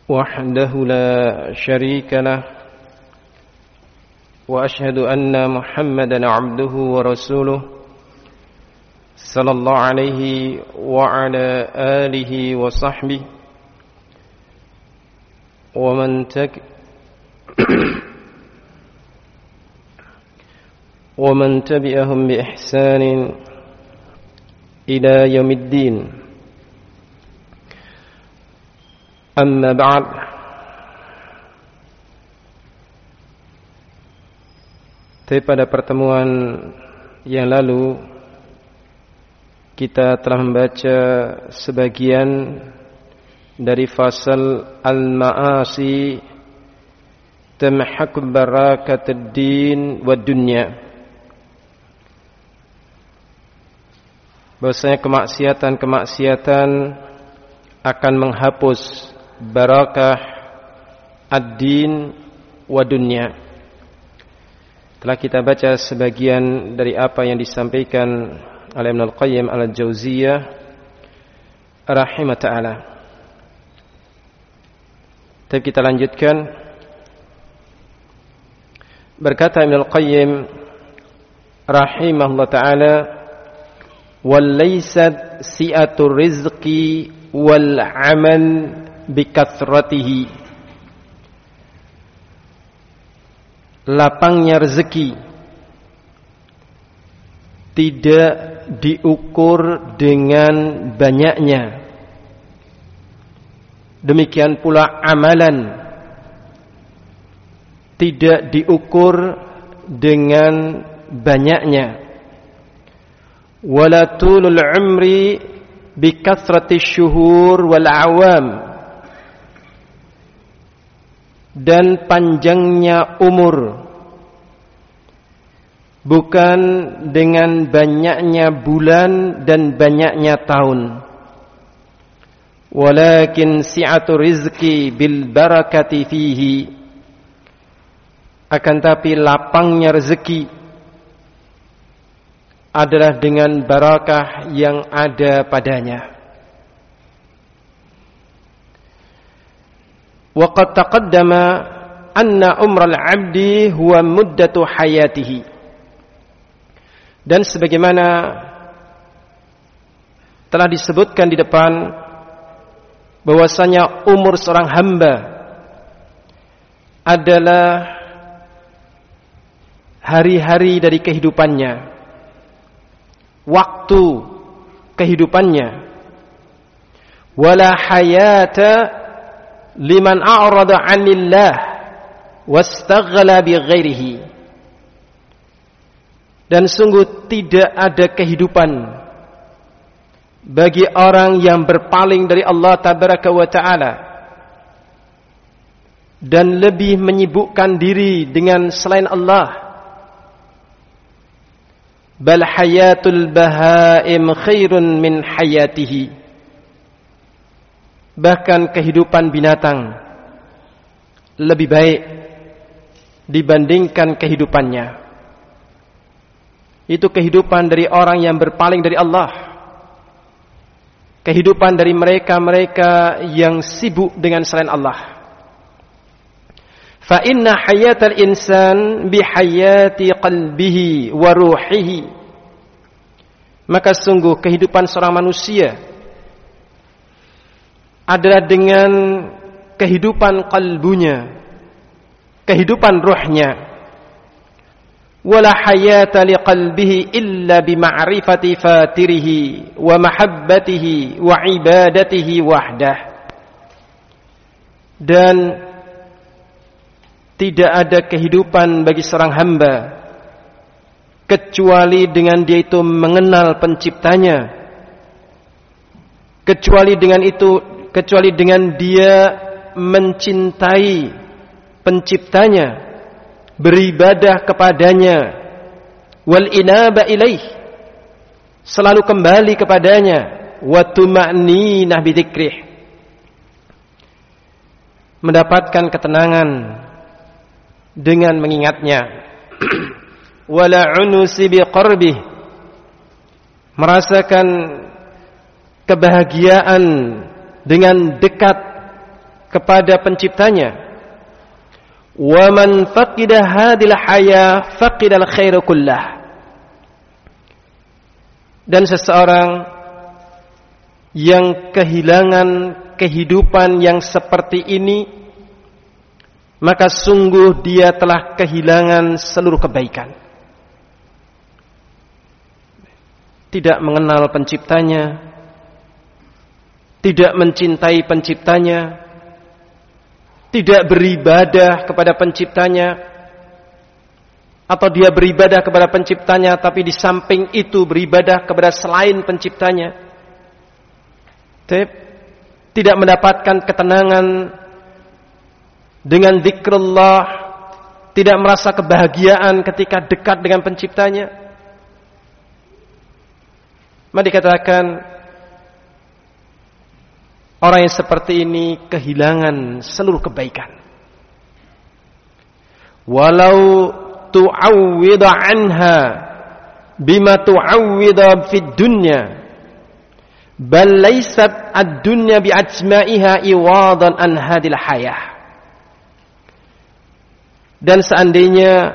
وحده لا شريك له وأشهد أن محمدا عبده ورسوله صلى الله عليه وعلى آله وصحبه ومن تبعهم بإحسان إلى يوم الدين. Amma ba'd. Tapi pada pertemuan yang lalu kita telah membaca sebagian dari fasal al-ma'asi tamhaqu barakatad din wad dunya. Bahwasanya kemaksiatan akan menghapus barakah ad-din wa dunya. Telah kita baca sebagian dari apa yang disampaikan oleh Ibnu Al-Qayyim Al-Jauziyah rahimah ta'ala. Tapi kita lanjutkan. Berkata Ibnu Al-Qayyim rahimahullah ta'ala, wal laysat si'atur rizqi wal amal bikathratihi. Lapangnya rezeki tidak diukur dengan banyaknya. Demikian pula amalan tidak diukur dengan banyaknya. Wala tulul umri bikathrati syuhur wal awam. Dan panjangnya umur bukan dengan banyaknya bulan dan banyaknya tahun. Walakin si'atu rizqi bil barakati fihi. Akan tapi lapangnya rezeki adalah dengan barakah yang ada padanya. Wa qad taqaddama anna umral 'abdi huwa muddatu hayatihi. Dan sebagaimana telah disebutkan di depan bahwasanya umur seorang hamba adalah hari-hari dari kehidupannya, waktu kehidupannya. Wala hayata liman a'rada 'anillah wastaghala bighairihi. Dan sungguh tidak ada kehidupan bagi orang yang berpaling dari Allah tabaraka wa ta'ala dan lebih menyibukkan diri dengan selain Allah. Bal hayatul bahaim khairun min hayatihi. Bahkan kehidupan binatang lebih baik dibandingkan kehidupannya. Itu kehidupan dari orang yang berpaling dari Allah. Kehidupan dari mereka-mereka yang sibuk dengan selain Allah. Fa inna hayatal insan bihayati qalbihi wa ruhihi. Maka sungguh kehidupan seorang manusia adalah dengan kehidupan kalbunya, kehidupan ruhnya. Wala hayata liqalbihi illa bima'rifati fatirihi wa mahabbatihi wa ibadatihi wahdah. Dan tidak ada kehidupan bagi seorang hamba kecuali dengan dia itu mengenal penciptanya, kecuali dengan dia mencintai penciptanya, beribadah kepadanya, wal inaba ilaih, selalu kembali kepadanya, wa tuma'ninah bidzikrih, mendapatkan ketenangan dengan mengingatnya, wala unusi biqarbih, merasakan kebahagiaan dengan dekat kepada penciptanya. Wa man faqida hadhil haya faqidal khaira kullah. Dan seseorang yang kehilangan kehidupan yang seperti ini, maka sungguh dia telah kehilangan seluruh kebaikan. Tidak mengenal penciptanya, tidak mencintai penciptanya, tidak beribadah kepada penciptanya, atau dia beribadah kepada penciptanya tapi di samping itu beribadah kepada selain penciptanya. Tidak mendapatkan ketenangan dengan zikrullah, tidak merasa kebahagiaan ketika dekat dengan penciptanya. Maka dikatakan orang yang seperti ini kehilangan seluruh kebaikan. Walau tu'awwida anha bima tu'awwida fid dunya, bal laysat ad-dunya bi'ajma'iha iwadan an hadil hayah. Dan seandainya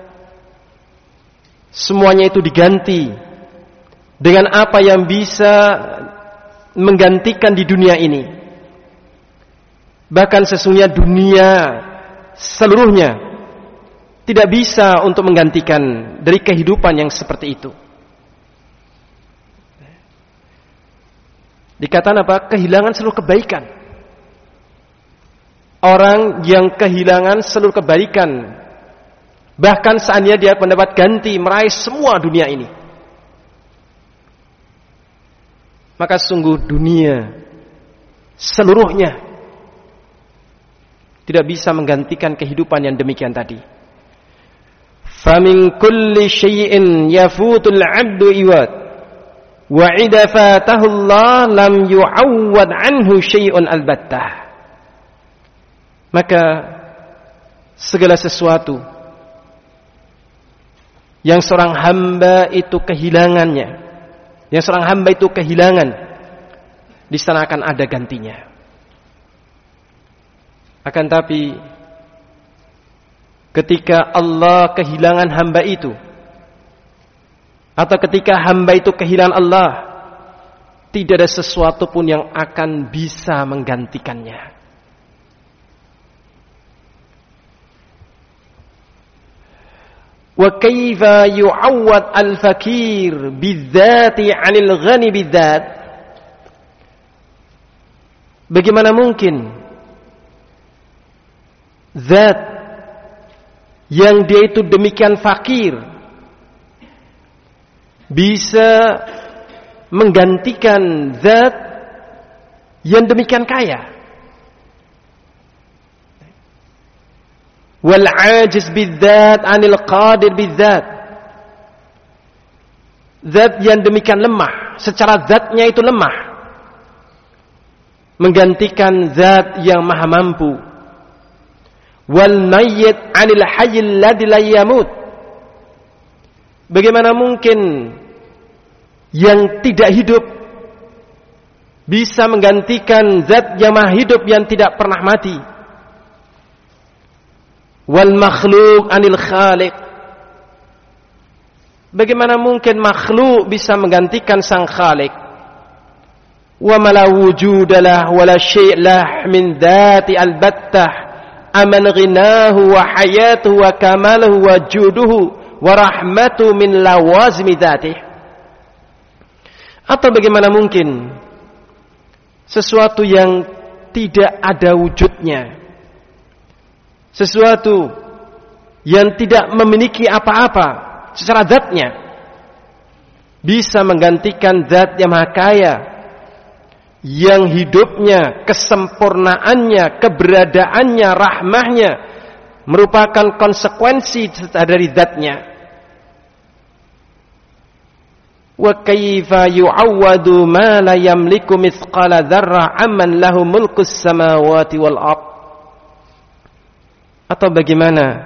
semuanya itu diganti dengan apa yang bisa menggantikan di dunia ini, bahkan sesungguhnya dunia seluruhnya tidak bisa untuk menggantikan dari kehidupan yang seperti itu. Dikatakan apa? Kehilangan seluruh kebaikan. Orang yang kehilangan seluruh kebaikan, bahkan seandainya dia mendapat ganti meraih semua dunia ini, maka sungguh dunia seluruhnya tidak bisa menggantikan kehidupan yang demikian tadi. Famin kulli syai'in yafutul 'abdu iwad wa idza fatahu Allah lam yu'awwad anhu syai'un albattah. Maka segala sesuatu yang seorang hamba itu kehilangannya, yang seorang hamba itu kehilangan, di sana akan ada gantinya. Akan tapi ketika Allah kehilangan hamba itu, atau ketika hamba itu kehilangan Allah, tidak ada sesuatu pun yang akan bisa menggantikannya. Wa kaifa yu'awwad al-fakir bidzati 'anil ghani bidzat? Bagaimana mungkin zat yang dia itu demikian fakir bisa menggantikan zat yang demikian kaya? Wal 'ajiz bidzat 'anil qadir bidzat. Zat yang demikian lemah, secara zatnya itu lemah, menggantikan zat yang maha mampu. Wal mayyit 'anil hayyil ladzi la yamut. Bagaimana mungkin yang tidak hidup bisa menggantikan zat yang maha hidup yang tidak pernah mati? Wal makhluk 'anil khaliq. Bagaimana mungkin makhluk bisa menggantikan sang khaliq? Wa ma la wujudalah wa la syai'lah min dzati albattah aman ghinahu wa hayatuhu wa kamaluhu wa juduhu wa rahmatu min lawazimi dzatih. Atau bagaimana mungkin sesuatu yang tidak ada wujudnya, sesuatu yang tidak memiliki apa-apa secara zatnya, bisa menggantikan zat yang maha kaya, yang hidupnya, kesempurnaannya, keberadaannya, rahmahnya merupakan konsekuensi dari zatnya. Wa kaifa yu'awwadu ma la yamliku mithqala dzarrah amman lahu mulkus samawati wal ardh. Atau bagaimana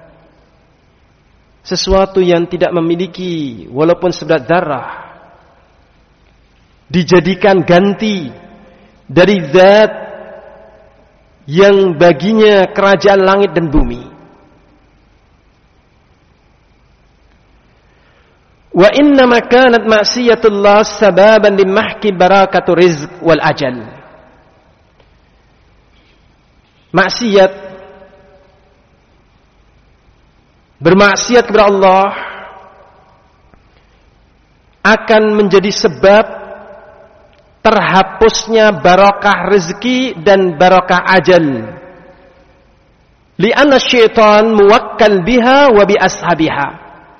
sesuatu yang tidak memiliki walaupun seberat zarah dijadikan ganti dari zat yang baginya kerajaan langit dan bumi. Wa innama kanat ma'siyatullah sababan limahki barakatul rizq wal ajal. Maksiat, bermaksiat kepada Allah akan menjadi sebab terhapusnya barakah rezeki dan barakah ajal. Li'anna syaitan muwakkal biha wa bi ashabiha.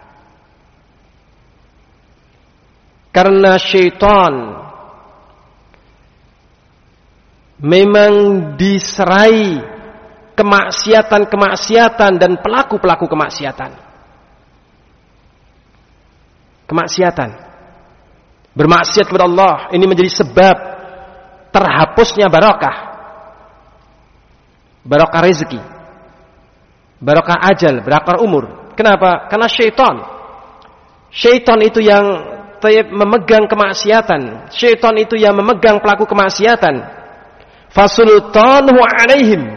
Karena syaitan memang diserai kemaksiatan-kemaksiatan dan pelaku-pelaku kemaksiatan. Kemaksiatan. Bermaksiat kepada Allah ini menjadi sebab terhapusnya barakah. Barakah rezeki. Barakah ajal, barakah umur. Kenapa? Karena syaitan. Syaitan itu yang memegang kemaksiatan. Syaitan itu yang memegang pelaku kemaksiatan. Fasultanuhu alaihim.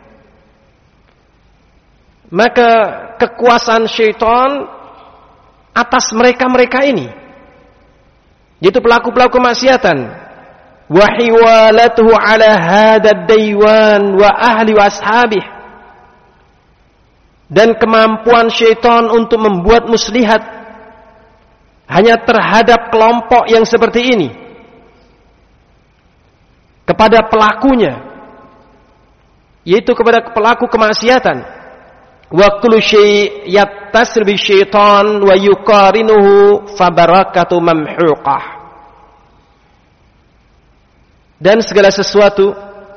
Maka kekuasaan syaitan atas mereka-mereka ini, yaitu pelaku-pelaku kemaksiatan. Wa hiwalatuhu ala hadad daywan wa ahli wa ashabih. Dan kemampuan syaitan untuk membuat muslihat hanya terhadap kelompok yang seperti ini, kepada pelakunya, yaitu kepada pelaku kemaksiatan. Wa kullu syai' yattasir bi syaitan wa yuqarinuhu fa barakatu mamhuqah. Dan segala sesuatu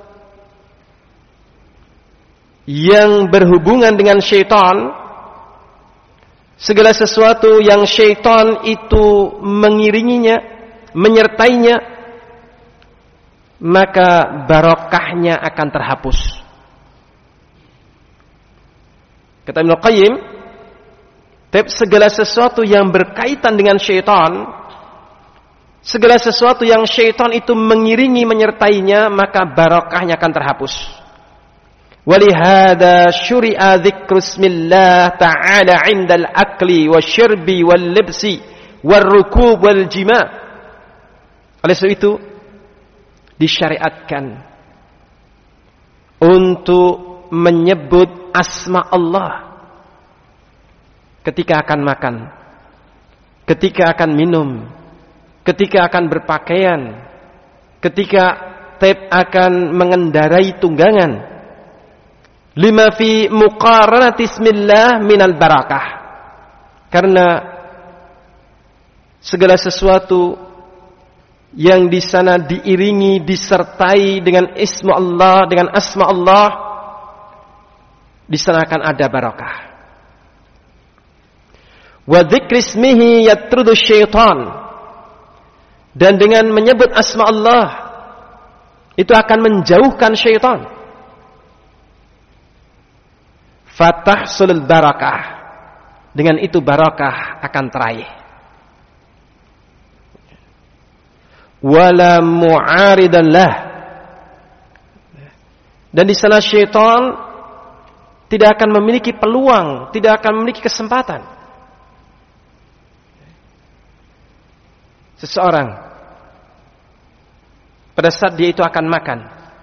yang berhubungan dengan syaitan, segala sesuatu yang syaitan itu mengiringinya, menyertainya, maka barakahnya akan terhapus. Kata Ibnu Qayyim, segala sesuatu yang berkaitan dengan syaitan, segala sesuatu yang syaitan itu mengiringi, menyertainya, maka barakahnya akan terhapus. Walihada syuri'a dzikru ismillah ta'ala 'indal akli wasyirbi wal libsi war rukub wal jima'. Oleh sebab itu disyariatkan untuk menyebut asma Allah ketika akan makan, ketika akan minum, ketika akan berpakaian, ketika akan mengendarai tunggangan. Lima fi muqaranati ismillah minal barakah. Karena segala sesuatu yang di sana diiringi, disertai dengan ismu Allah, dengan asma Allah, di sana akan ada barakah. Wa dzikri ismihi yatrudu syaitan. Dan dengan menyebut asma Allah itu akan menjauhkan syaitan. Fatahsulul barakah. Dengan itu barakah akan teraih. Wala mu'aridan lah. Dan di sana syaitan tidak akan memiliki peluang, tidak akan memiliki kesempatan. Seseorang pada saat dia itu akan makan,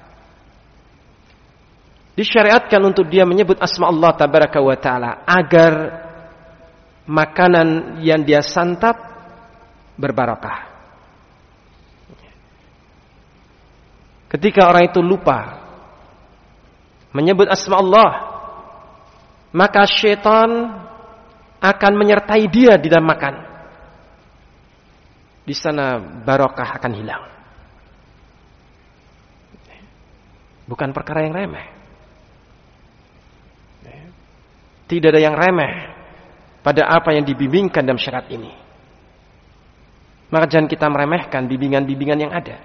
disyariatkan untuk dia menyebut asma Allah tabaraka wa ta'ala agar makanan yang dia santap berbarakah. Ketika orang itu lupa menyebut asma Allah, maka syaitan akan menyertai dia di dalam makan. Di sana barakah akan hilang. Bukan perkara yang remeh. Tidak ada yang remeh pada apa yang dibimbingkan dalam syariat ini. Maka jangan kita meremehkan bimbingan-bimbingan yang ada.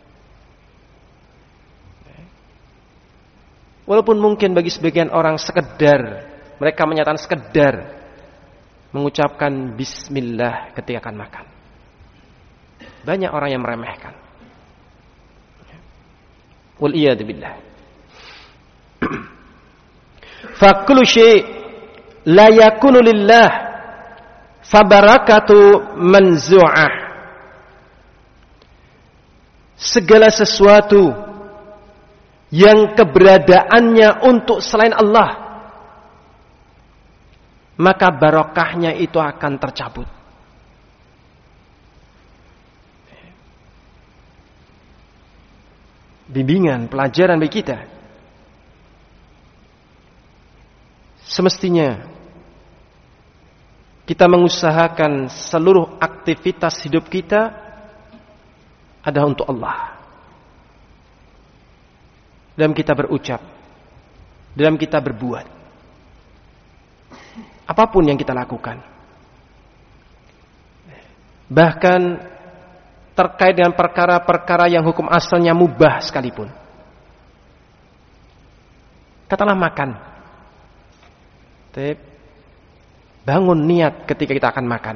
Walaupun mungkin bagi sebagian orang sekedar, mereka menyatakan sekedar mengucapkan bismillah ketika akan makan. Banyak orang yang meremehkan. Wal iyad billah. Fa kullu syai' la yakunu lillah fa barakatu manzu'ah. Segala sesuatu yang keberadaannya untuk selain Allah, maka barokahnya itu akan tercabut. Bimbingan, pelajaran bagi kita. Semestinya kita mengusahakan seluruh aktivitas hidup kita adalah untuk Allah. Dalam kita berucap, dalam kita berbuat, apapun yang kita lakukan. Bahkan terkait dengan perkara-perkara yang hukum asalnya mubah sekalipun. Katakanlah makan. Bangun niat ketika kita akan makan,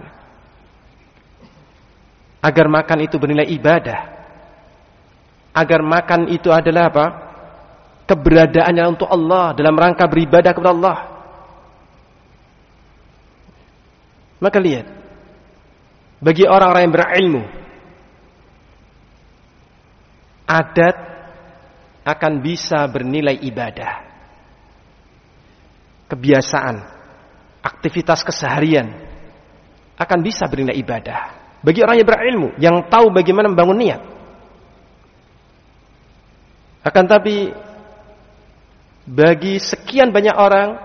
agar makan itu bernilai ibadah, agar makan itu adalah apa? Keberadaannya untuk Allah, dalam rangka beribadah kepada Allah. Maka lihat, bagi orang-orang yang berilmu, adat akan bisa bernilai ibadah. Kebiasaan, aktivitas keseharian akan bisa bernilai ibadah. Bagi orang yang berilmu, yang tahu bagaimana membangun niat. Akan tapi bagi sekian banyak orang,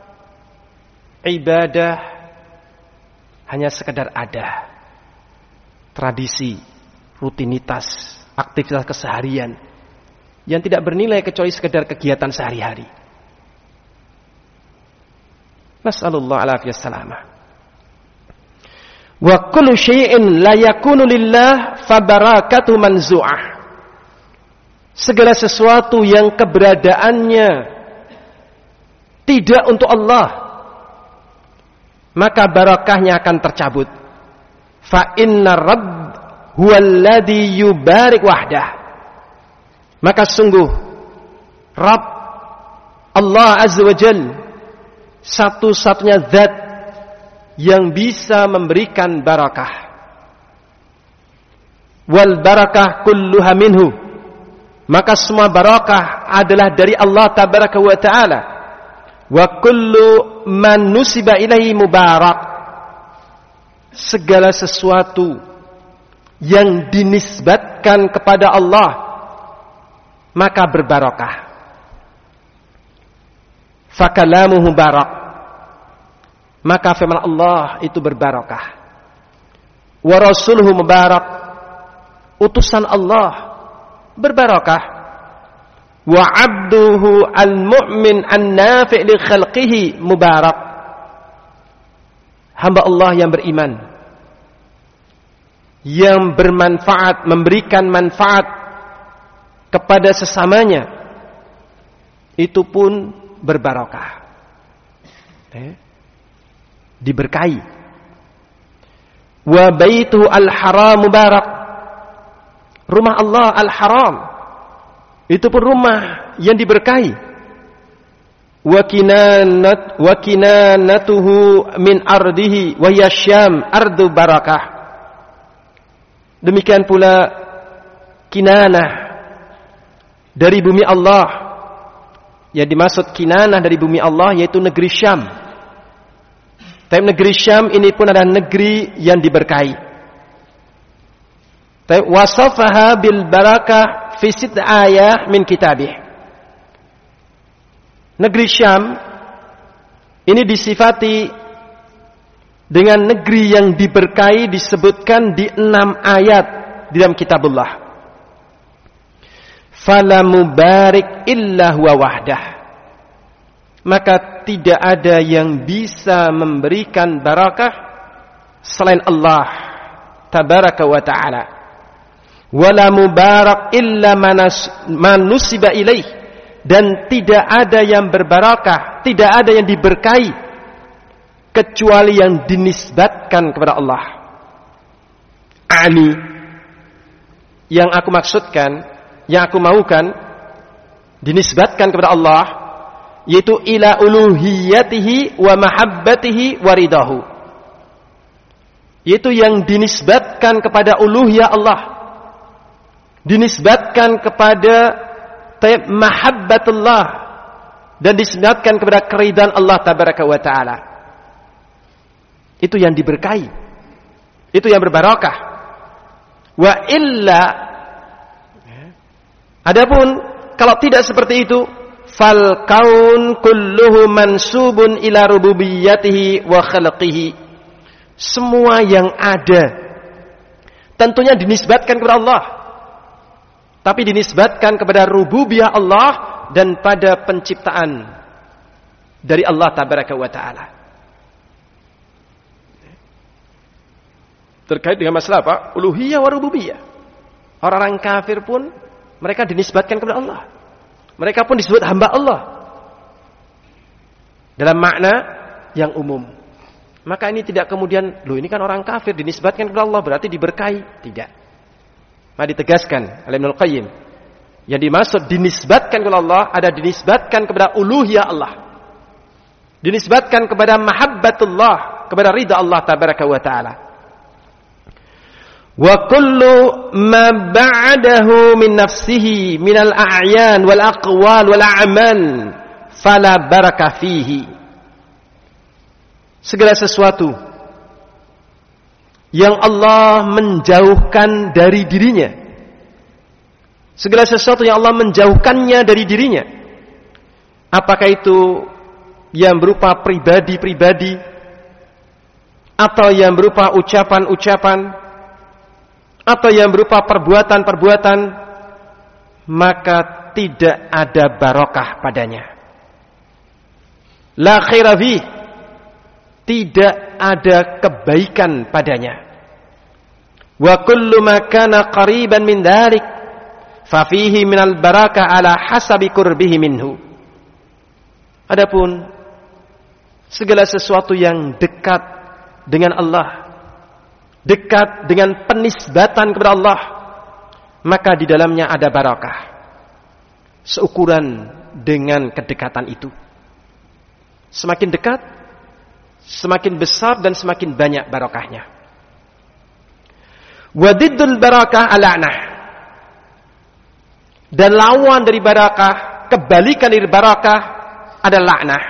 ibadah hanya sekedar ada. Tradisi, rutinitas, aktivitas keseharian yang tidak bernilai kecuali sekedar kegiatan sehari-hari. Nas'alullah alafiyah salamah. Wa kullu syai'in la yakunu lillah fa barakatuhu manzu'ah. Segala sesuatu yang keberadaannya tidak untuk Allah, maka barakahnya akan tercabut. Fa inna rabb huwallazi yubarik wahdah. Maka sungguh Rabb Allah Azza wa Jalla satu-satunya zat yang bisa memberikan barakah. Wal barakah kulluha minhu. Maka semua barakah adalah dari Allah tabaraka wa ta'ala. Wa kullu man nusiba ilaihi mubarak. Segala sesuatu yang dinisbatkan kepada Allah maka berbarakah. Fakalamuhu barak, maka firman Allah itu berbarakah. Wa rasuluhu mubarak, utusan Allah berbarakah. Wa abduhu al-mu'min an-nafi' li khalqihi mubarak. Hamba Allah yang beriman, yang bermanfaat, memberikan manfaat kepada sesamanya, itu pun berbarakah, diberkahi. Wa baituhu al-haram mubarak, rumah Allah al-haram itu pun rumah yang diberkahi. Wa kinanatuhu min ardihi wa hiya Syam ardu barakah. Demikian pula Kinanah dari bumi Allah. Yang dimaksud Kinanah dari bumi Allah yaitu negeri Syam. Tapi negeri Syam ini pun adalah negeri yang diberkahi. Tapi wasafaha bil barakah fi sitt ayah min kitabih. Negeri Syam ini disifati dengan negeri yang diberkahi, disebutkan di 6 ayat di dalam kitabullah. Fala mubarik illa huwa wahdah. Maka tidak ada yang bisa memberikan barakah selain Allah tabaraka wa ta'ala. Wala mubarak illa manusiba ilaih. Dan tidak ada yang berbarakah, tidak ada yang diberkahi kecuali yang dinisbatkan kepada Allah. Ani, yang aku maksudkan, yang aku maukan dinisbatkan kepada Allah yaitu ila uluhiyatihi wa mahabbatihi wa ridahu, yaitu yang dinisbatkan kepada uluhiyah Allah, dinisbatkan kepada mahabbatullah, dan dinisbatkan kepada keridhaan Allah tabaraka wa taala. Itu yang diberkahi, itu yang berbarakah. Wa illa, adapun kalau tidak seperti itu, fal kaun kulluhu mansubun ila rububiyyatihi wa khalqihi. Semua yang ada tentunya dinisbatkan kepada Allah, tapi dinisbatkan kepada rububiyah Allah dan pada penciptaan dari Allah tabaraka wa taala. Terkait dengan masalah apa? Uluhiyah wa rububiyah. Orang-orang kafir pun mereka dinisbatkan kepada Allah. Mereka pun disebut hamba Allah dalam makna yang umum. Maka ini tidak kemudian, loh ini kan orang kafir dinisbatkan kepada Allah berarti diberkahi. Tidak. Maka ditegaskan oleh Ibnul Qayyim, yang dimaksud dinisbatkan kepada Allah ada dinisbatkan kepada uluhiyah Allah, dinisbatkan kepada mahabbatullah, kepada ridha Allah tabaraka wa taala. Wa kullu ma ba'dahu min nafsihi min al-a'yan wal aqwal wal a'mal fala barakah fihi. Segala sesuatu yang Allah menjauhkan dari dirinya, segala sesuatu yang Allah menjauhkannya dari dirinya, apakah itu yang berupa pribadi-pribadi atau yang berupa ucapan-ucapan atau yang berupa perbuatan-perbuatan, maka tidak ada barakah padanya. La khaira fihi, tidak ada kebaikan padanya. Wa kullu ma kana qariban min dzalik fa fihi minal barakah ala hasabi qurbihi minhu. Adapun segala sesuatu yang dekat dengan Allah, dekat dengan penisbatan kepada Allah, maka di dalamnya ada barakah seukuran dengan kedekatan itu. Semakin dekat, semakin besar dan semakin banyak barakahnya. Wadiddul barakah al-la'nah, dan lawan dari barakah, kebalikan dari barakah adalah la'nah.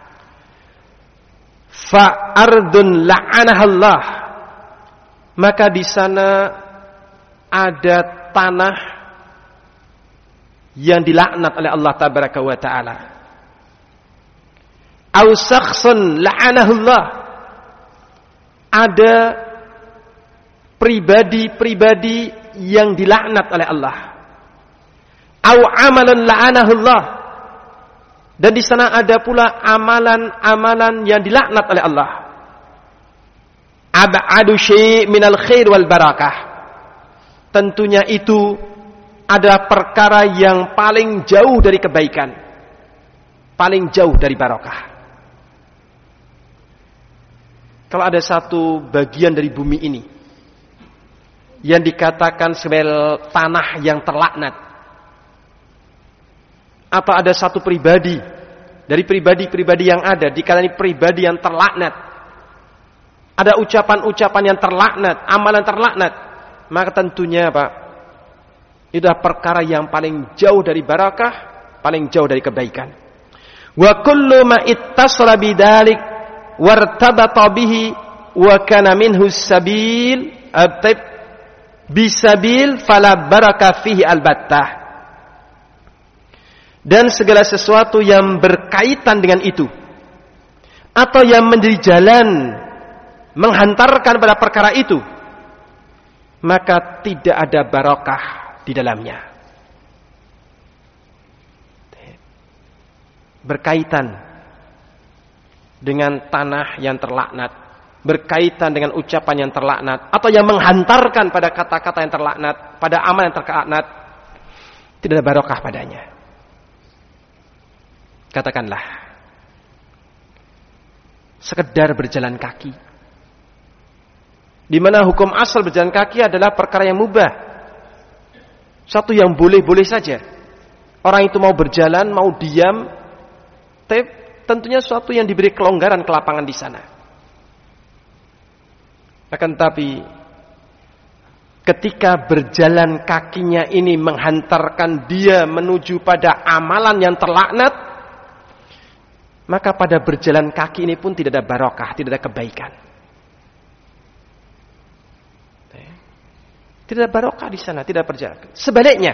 Fa ardun la'anahallah, maka di sana ada tanah yang dilaknat oleh Allah tabaraka wa taala. Au syakhsun la'anahullah, ada pribadi-pribadi yang dilaknat oleh Allah. Au amalan la'anahullah, dan di sana ada pula amalan-amalan yang dilaknat oleh Allah. Ab'adu syai' minal khair wal barakah, tentunya itu ada perkara yang paling jauh dari kebaikan, paling jauh dari barakah. Kalau ada satu bagian dari bumi ini yang dikatakan sebagai tanah yang terlaknat, atau ada satu pribadi dari pribadi-pribadi yang ada dikatakan pribadi yang terlaknat, ada ucapan-ucapan yang terlaknat, amalan terlaknat, maka tentunya Pak, itu adalah perkara yang paling jauh dari barakah, paling jauh dari kebaikan. Wa kullu ma ittasala bidzalik wartabata bihi wa kana minhu sabil bisabil fala baraka fihi albattah. Dan segala sesuatu yang berkaitan dengan itu atau yang menjadi jalan menghantarkan pada perkara itu, maka tidak ada barakah di dalamnya. Berkaitan dengan tanah yang terlaknat, berkaitan dengan ucapan yang terlaknat, atau yang menghantarkan pada kata-kata yang terlaknat, pada amal yang terlaknat, tidak ada barakah padanya. Katakanlah, sekedar berjalan kaki, di mana hukum asal berjalan kaki adalah perkara yang mubah, satu yang boleh-boleh saja. Orang itu mau berjalan, mau diam, Tapi tentunya suatu yang diberi kelonggaran kelapangan di sana. Akan tapi ketika berjalan kakinya ini menghantarkan dia menuju pada amalan yang terlaknat, maka pada berjalan kaki ini pun tidak ada barokah, tidak ada kebaikan. Tidak ada barokah di sana, tidak berjalan. Sebaliknya,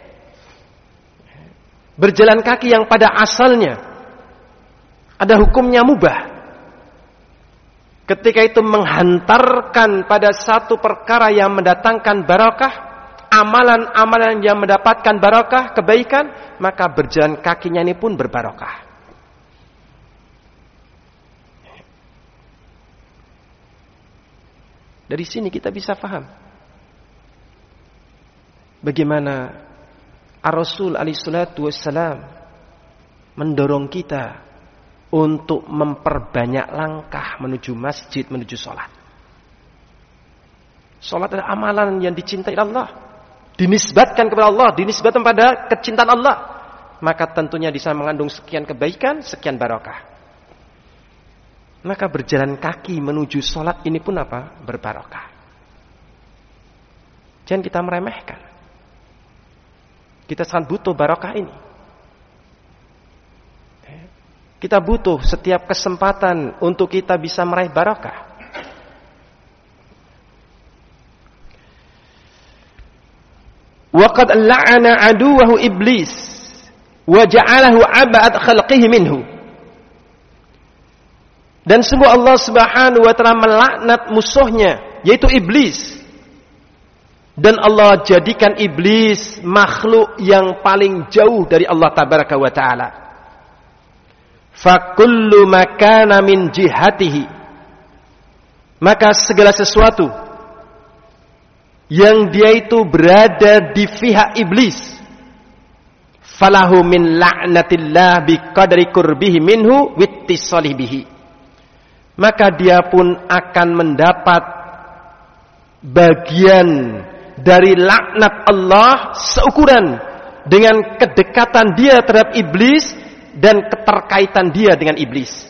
berjalan kaki yang pada asalnya ada hukumnya mubah, ketika itu menghantarkan pada satu perkara yang mendatangkan barokah, amalan-amalan yang mendapatkan barokah, kebaikan, maka berjalan kakinya ini pun berbarokah. Dari sini kita bisa paham bagaimana Ar-Rasul alaihi salatu wassalam mendorong kita untuk memperbanyak langkah menuju masjid, menuju sholat. Sholat adalah amalan yang dicintai Allah, dinisbatkan kepada Allah, dinisbatkan pada kecintaan Allah. Maka tentunya di sana mengandung sekian kebaikan, sekian barokah. Maka berjalan kaki menuju sholat ini pun apa? Berbarokah. Jangan kita meremehkan. Kita sangat butuh barokah ini. Kita butuh setiap kesempatan untuk kita bisa meraih barokah. Wa qad la'ana aduwahu iblis wa ja'alahu ab'ad khalqihi minhu. Dan sungguh Allah Subhanahu wa taala melaknat musuhnya, yaitu iblis. Dan Allah jadikan iblis makhluk yang paling jauh dari Allah tabaraka wa taala. Fa kullu ma kana min jihatihi, maka segala sesuatu yang dia itu berada di pihak iblis, falahu min la'natillah biqadri qurbihi minhu wittisalihi bihi, maka dia pun akan mendapat bagian dari laknat Allah seukuran dengan kedekatan dia terhadap iblis dan keterkaitan dia dengan iblis.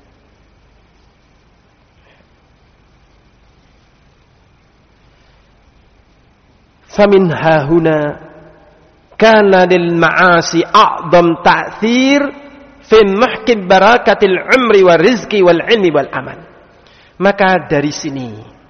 Famin hahuna kana lil ma'asi a'dham ta'thir fi mahkib barakatil umri wal rizqi wal ilmi wal amal. Maka dari sini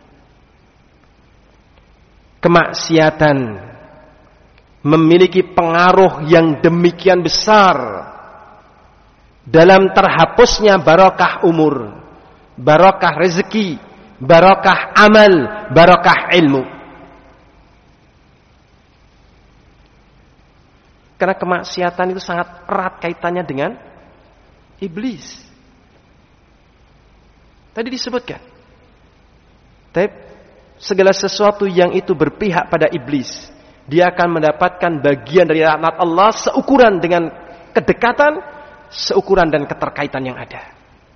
kemaksiatan memiliki pengaruh yang demikian besar dalam terhapusnya barokah umur, barokah rezeki, barokah amal, barokah ilmu. Karena kemaksiatan itu sangat erat kaitannya dengan iblis. Tadi disebutkan, segala sesuatu yang itu berpihak pada iblis, dia akan mendapatkan bagian dari laknat Allah seukuran dengan kedekatan, seukuran dan keterkaitan yang ada.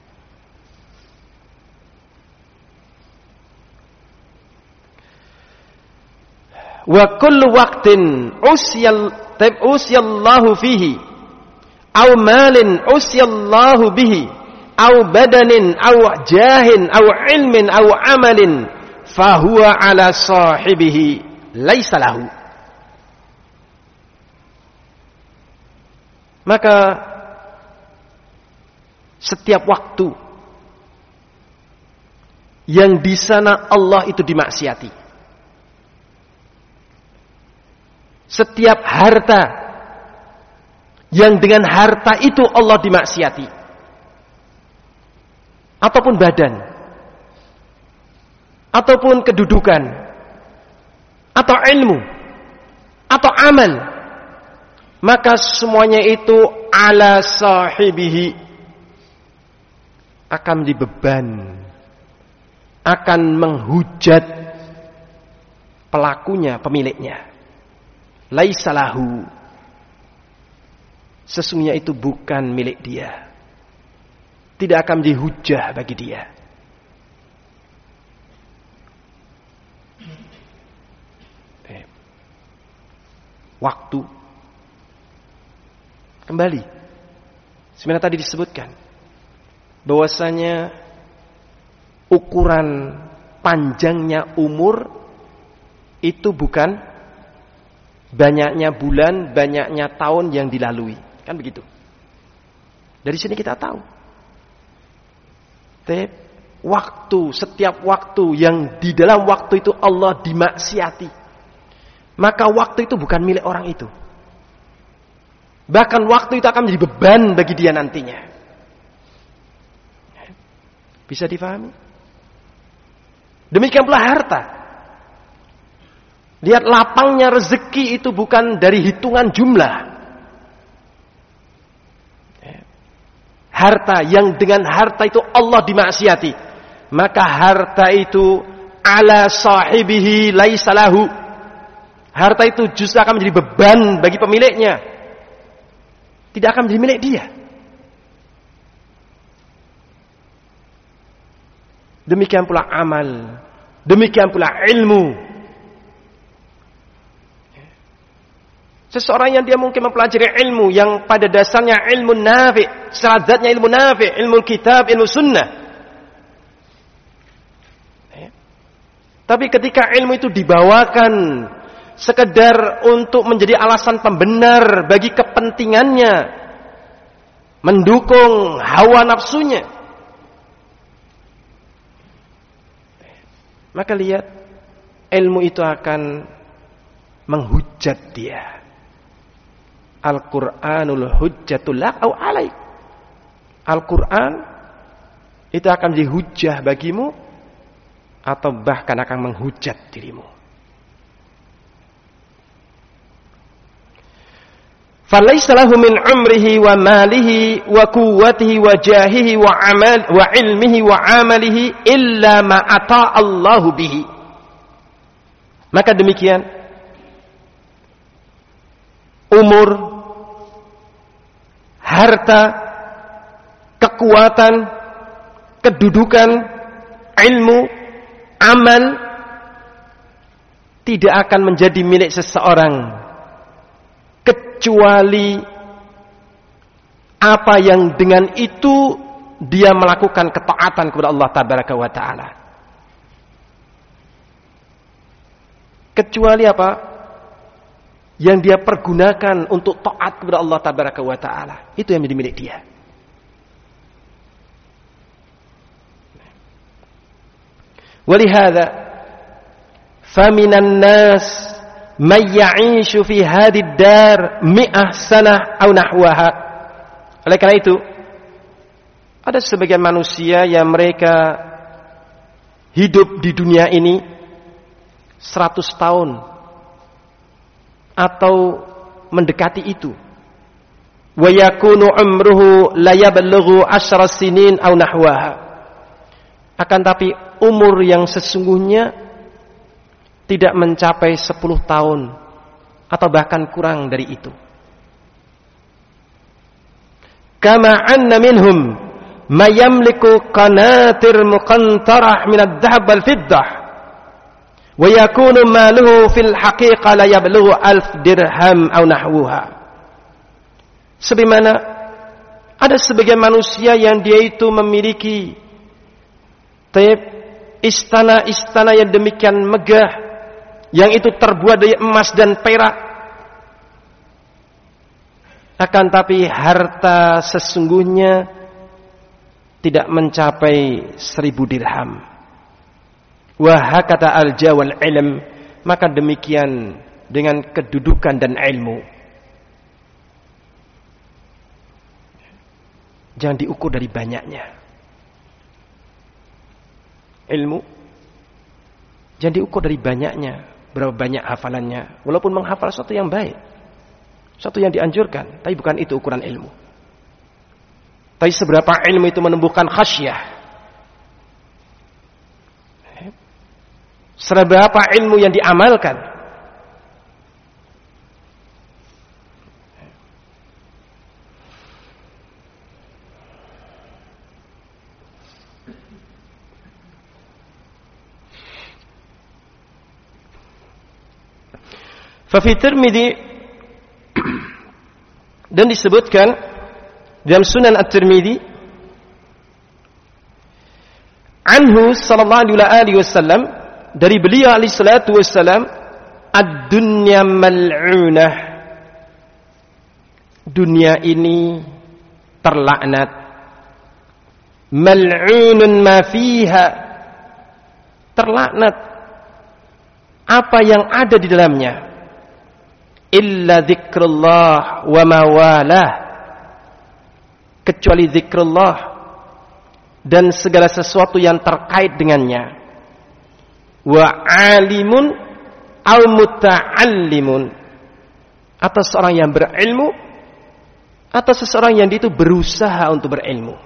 Wa kullu waqtin usyallahu fihi aw malin usyallahu bihi aw badanin aw jahin aw ilmin aw amalin fahuwa ala sahibihi laisa lahu. Maka setiap waktu yang di sana Allah itu dimaksiati, setiap harta yang dengan harta itu Allah dimaksiati, ataupun badan, ataupun kedudukan, atau ilmu, atau amal, maka semuanya itu ala sahibihi, akan dibeban, akan menghujat pelakunya, pemiliknya. Laisa lahu, sesungguhnya itu bukan milik dia, tidak akan dihujah bagi dia. Waktu kembali Sebenarnya tadi disebutkan bahwasanya ukuran panjangnya umur itu bukan banyaknya bulan, banyaknya tahun yang dilalui. Kan begitu. Dari sini kita tahu. Setiap waktu yang di dalam waktu itu Allah dimaksiati, maka waktu itu bukan milik orang itu. Bahkan waktu itu akan menjadi beban bagi dia nantinya. Bisa difahami? Demikian pula harta. Lihat, lapangnya rezeki itu bukan dari hitungan jumlah. Harta yang dengan harta itu Allah dimaksiati, maka harta itu ala sahibihi laisa lahu. Harta itu justru akan menjadi beban bagi pemiliknya. Tidak akan menjadi milik dia. Demikian pula amal, demikian pula ilmu. Seseorang yang dia mungkin mempelajari ilmu yang pada dasarnya ilmu nafi', secara zatnya ilmu nafi', ilmu kitab, ilmu sunnah. Tapi ketika ilmu itu dibawakan sekedar untuk menjadi alasan pembenar bagi kepentingannya, mendukung hawa nafsunya, maka lihat, ilmu itu akan menghujat dia. Al-Quranul hujjatul lak au alaik. Al-Quran itu akan menjadi hujjah bagimu atau bahkan akan menghujat dirimu. Falaysa lahu min umrihi wa malihi wa quwwatihi wa jahihi wa amal wa ilmihi wa amalihi illa ma ata Allahu bihi. Maka demikian umur, harta, kekuatan, kedudukan, ilmu, amal tidak akan menjadi milik seseorang kecuali apa yang dengan itu dia melakukan ketaatan kepada Allah Tabaraka wa Ta'ala. Kecuali apa? Yang dia pergunakan untuk taat kepada Allah Tabaraka wa Ta'ala. Itu yang menjadi milik dia. Walihada faminan nas man ya'ishu fi hadid dar 100 sanah aw nahwaha. Oleh karena itu, ada sebagian manusia yang mereka hidup di dunia ini 100 tahun atau mendekati itu. Wa yakunu umruhu la yablughu 10 sinin aw nahwaha. Akan tapi umur yang sesungguhnya tidak mencapai 10 tahun atau bahkan kurang dari itu. Kama anna minhum ma yamliku qanatir muqantarah min ad-dhahab wal fiddah wa yakunu maluhu fil haqiqah la yablughu 1000 dirham aw nahwuha. Sebagaimana ada sebagian manusia yang dia itu memiliki istana-istana yang demikian megah, yang itu terbuat dari emas dan perak, akan tapi harta sesungguhnya tidak mencapai 1000 dirham. Wah kata al-jawal ilm, maka demikian dengan kedudukan dan ilmu. Jangan diukur dari banyaknya ilmu, jangan diukur dari banyaknya, berapa banyak hafalannya. Walaupun menghafal sesuatu yang baik, sesuatu yang dianjurkan, tapi bukan itu ukuran ilmu. Tapi seberapa ilmu itu menumbuhkan khasyah, seberapa ilmu yang diamalkan. Fafi Tirmidzi, dan disebutkan dalam Sunan At-Tirmidzi anhu sallallahu alaihi wasallam, dari beliau alaihi salatu wasallam, ad-dunya mal'unah, dunia ini terlaknat, mal'unun ma fiha, terlaknat apa yang ada di dalamnya, illa dzikrullah wa mawalah, kecuali zikrullah dan segala sesuatu yang terkait dengannya, wa alimun au muta'allimun, atau seorang yang berilmu atau seseorang yang itu berusaha untuk berilmu.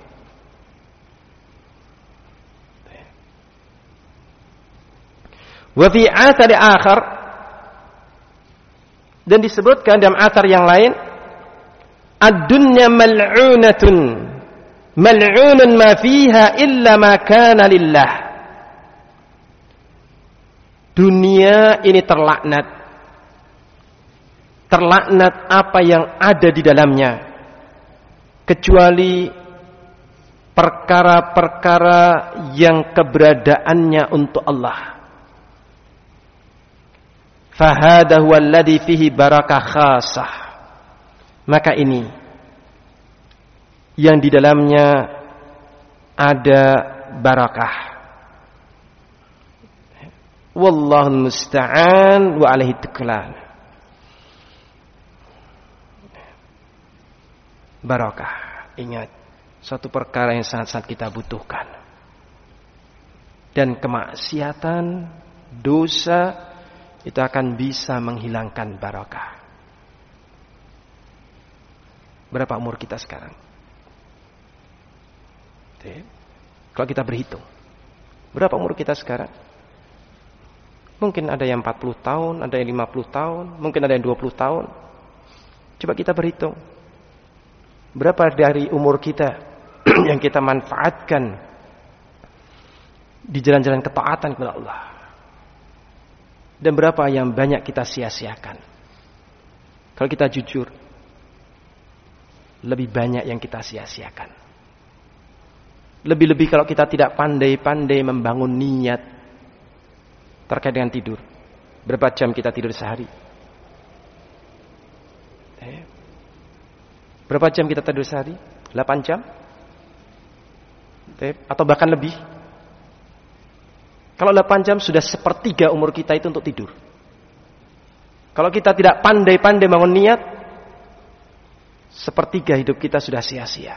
Wa fi athar akhar, dan disebutkan dalam athar yang lain, ad-dunya mal'unatun mal'unun ma fiha illa ma kana lillah, dunia ini terlaknat, terlaknat apa yang ada di dalamnya kecuali perkara-perkara yang keberadaannya untuk Allah. Fahada huwa alladhi fihi barakah khasah, maka ini yang di dalamnya ada barakah. Wallahu musta'an wa alaihi tuklan. Barakah, ingat, suatu perkara yang sangat-sangat kita butuhkan. Dan kemaksiatan, dosa itu akan bisa menghilangkan barakah. Berapa umur kita sekarang? Kalau kita berhitung, berapa umur kita sekarang? Mungkin ada yang 40 tahun, ada yang 50 tahun, mungkin ada yang 20 tahun. Coba kita berhitung, berapa dari umur kita yang kita manfaatkan di jalan-jalan ketaatan kepada Allah, dan berapa yang banyak kita sia-siakan. Kalau kita jujur, lebih banyak yang kita sia-siakan. Lebih-lebih kalau kita tidak pandai-pandai membangun niat terkait dengan tidur. Berapa jam kita tidur sehari? Berapa jam kita tidur sehari? 8 jam? Atau bahkan lebih? Kalau 8 jam sudah sepertiga umur kita itu untuk tidur. Kalau kita tidak pandai-pandai bangun niat, sepertiga hidup kita sudah sia-sia.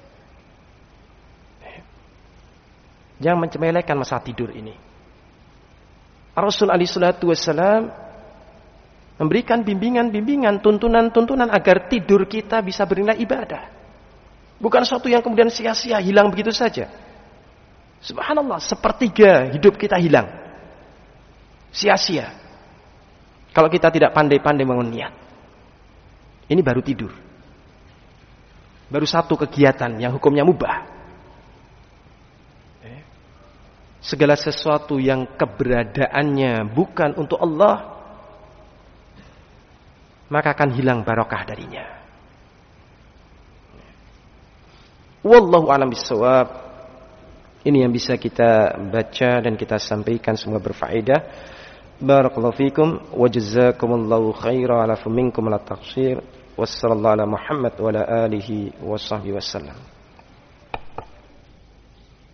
Jangan menyepelekan masalah tidur ini. Rasul alaihi salatu wassalam memberikan bimbingan-bimbingan, tuntunan-tuntunan agar tidur kita bisa bernilai ibadah. Bukan sesuatu yang kemudian sia-sia, hilang begitu saja. Subhanallah, sepertiga hidup kita hilang, sia-sia kalau kita tidak pandai-pandai bangun niat. Ini baru tidur, baru satu kegiatan yang hukumnya mubah. Segala sesuatu yang keberadaannya bukan untuk Allah, maka akan hilang barokah darinya. Wallahu a'lam bishawab. Ini yang bisa kita baca dan kita sampaikan, semoga berfaedah. Barakallahu fikum wa jazakumullahu khairan ala minkum la taqsir. Wassallallahu ala Muhammad wa ala alihi wa sahbihi wasallam.